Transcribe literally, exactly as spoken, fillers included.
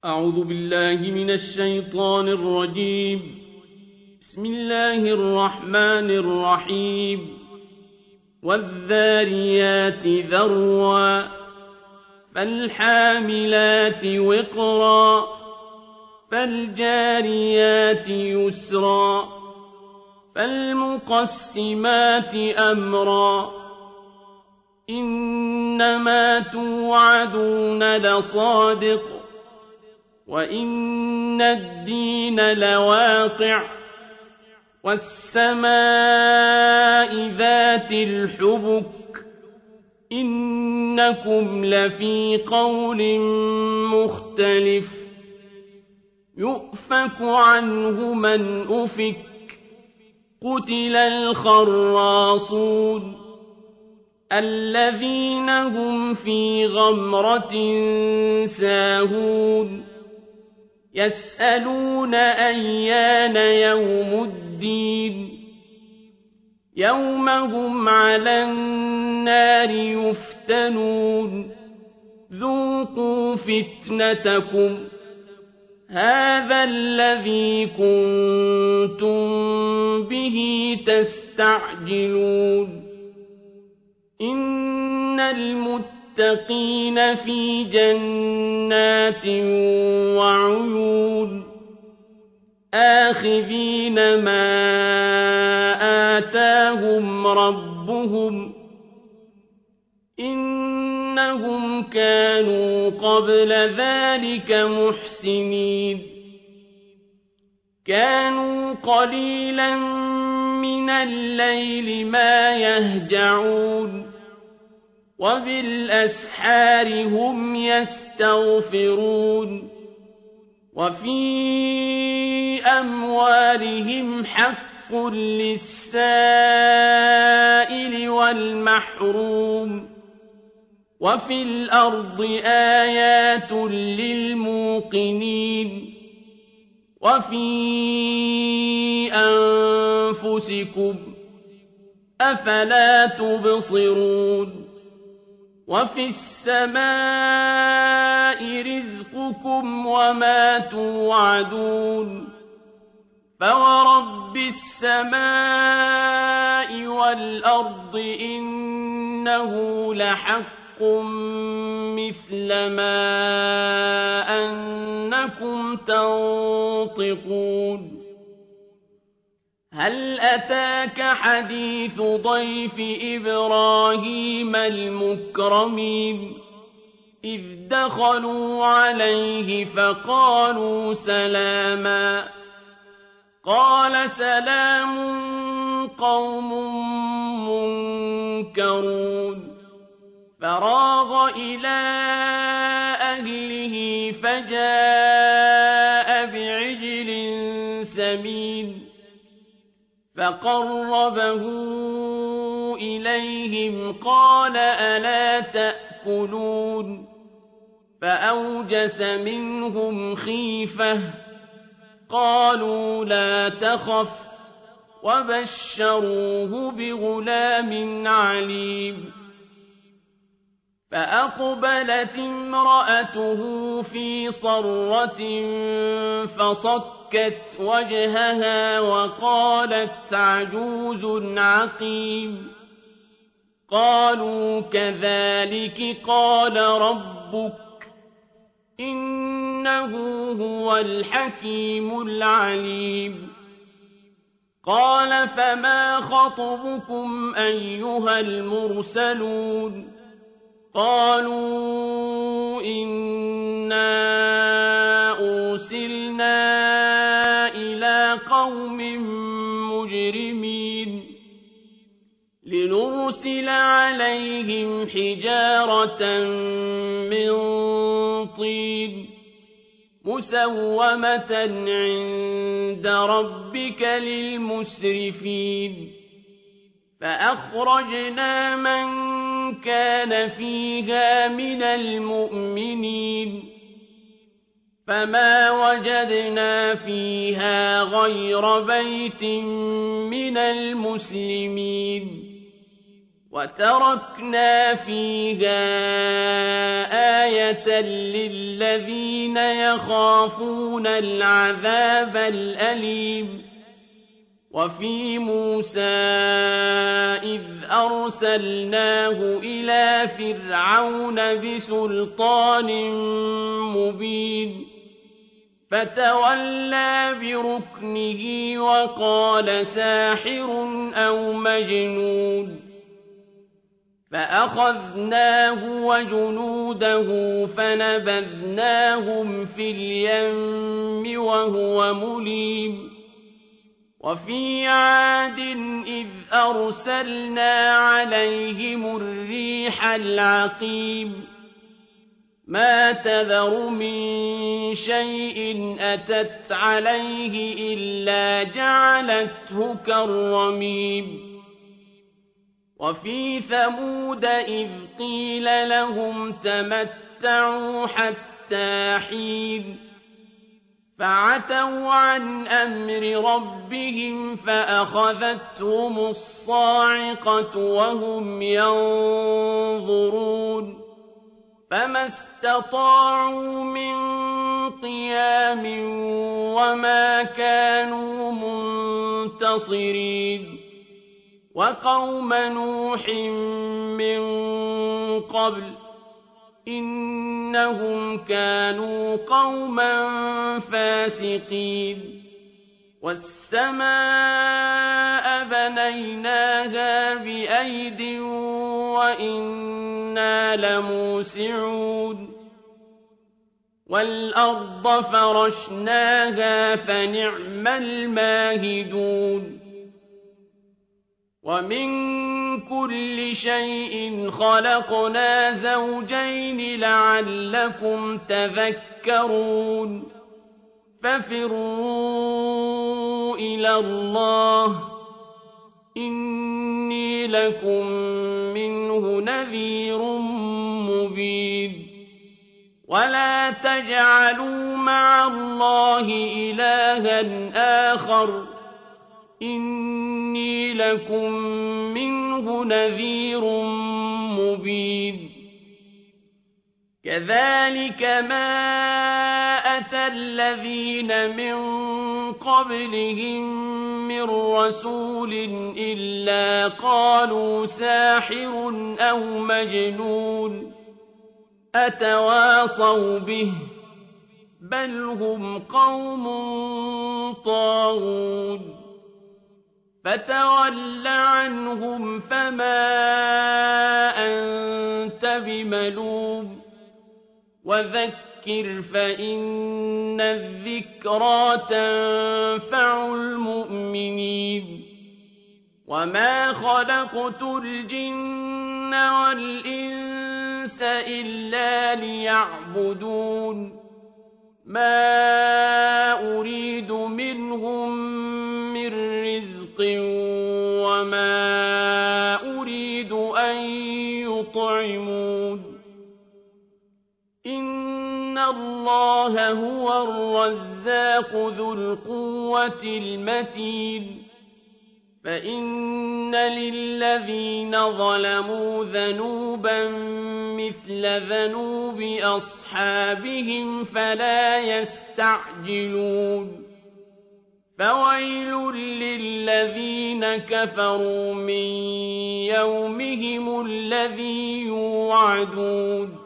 أعوذ بالله من الشيطان الرجيم. بسم الله الرحمن الرحيم. والذاريات ذروا فالحاملات وقرا فالجاريات يسرا فالمقسمات أمرا إنما توعدون لصادق وإن الدين لواقع والسماء ذات الحبك إنكم لفي قول مختلف يؤفك عنه من أفك قتل الخراصون الذين هم في غمرة ساهون يسألون أيان يوم الدين يوم هم على النار يفتنون ذوقوا فتنتكم هذا الذي كنتم به تستعجلون إن المتقين في جنات وعيون آخذين ما آتاهم ربهم إنهم كانوا قبل ذلك محسنين كانوا قليلا من الليل ما يهجعون وبالأسحار هم يستغفرون وفي أموالهم حق للسائل والمحروم وفي الأرض آيات للموقنين وفي أنفسكم أفلا تبصرون وفي السماء رزقكم وما توعدون فورب السماء والأرض إنه لحق مثل ما أنكم تنطقون هل أتاك حديث ضيف إبراهيم المكرمين إذ دخلوا عليه فقالوا سلاما قال سلام قوم منكرون فراغ إلى أهله فجاء بعجل سمين فقربه إليهم قال ألا تأكلون فأوجس منهم خيفة قالوا لا تخف وبشروه بغلام عليم فأقبلت امرأته في صرة فصكت وجهها وقالت عجوز عقيم قالوا كذلك قال ربك إنه هو الحكيم العليم قال فما خطبكم أيها المرسلون قالوا إنا أرسلنا إلى قوم مجرمين لنرسل عليهم حجارة من طين مسومة عند ربك للمسرفين فأخرجنا من كان فيها من المؤمنين فما وجدنا فيها غير بيت من المسلمين وتركنا فيها آية للذين يخافون العذاب الأليم وفي موسى إذ أرسلناه إلى فرعون بسلطان مبين فتولى بركنه وقال ساحر أو مجنون فأخذناه وجنوده فنبذناهم في اليم وهو مليم وفي عاد إذ أرسلنا عليهم الريح العقيم ما تذر من شيء أتت عليه إلا جعلته كالرميم وفي ثمود إذ قيل لهم تمتعوا حتى حين فعتوا عن أمر ربهم فأخذتهم الصاعقة وهم ينظرون فما استطاعوا من قيام وما كانوا منتصرين وقوم نوح من قبل إنهم كانوا قوما فاسقين والسماء بنيناها بأيد وإنا لموسعون والأرض فرشناها فنعم الماهدون ومن كل شيء خلقنا زوجين لعلكم تذكرون ففروا إلى الله إني لكم منه نذير مبين ولا تجعلوا مع الله إلها آخر إني لكم منه نذير مبين كذلك ما أتى الذين من قبلهم من رسول إلا قالوا ساحر أو مجنون أتواصوا به بل هم قوم طاغون فتول عنهم فما أنت بملوم وذكر فإن الذكرى تنفع المؤمنين وما خلقت الجن والإنس إلا ليعبدون ما أريد منهم من رزق وما أريد أن يطعمون إن الله هو الرزاق ذو القوة المتين فإن للذين ظلموا ذنوبا مثل ذنوب أصحابهم فلا يستعجلون فويل للذين كفروا من يومهم الذي يوعدون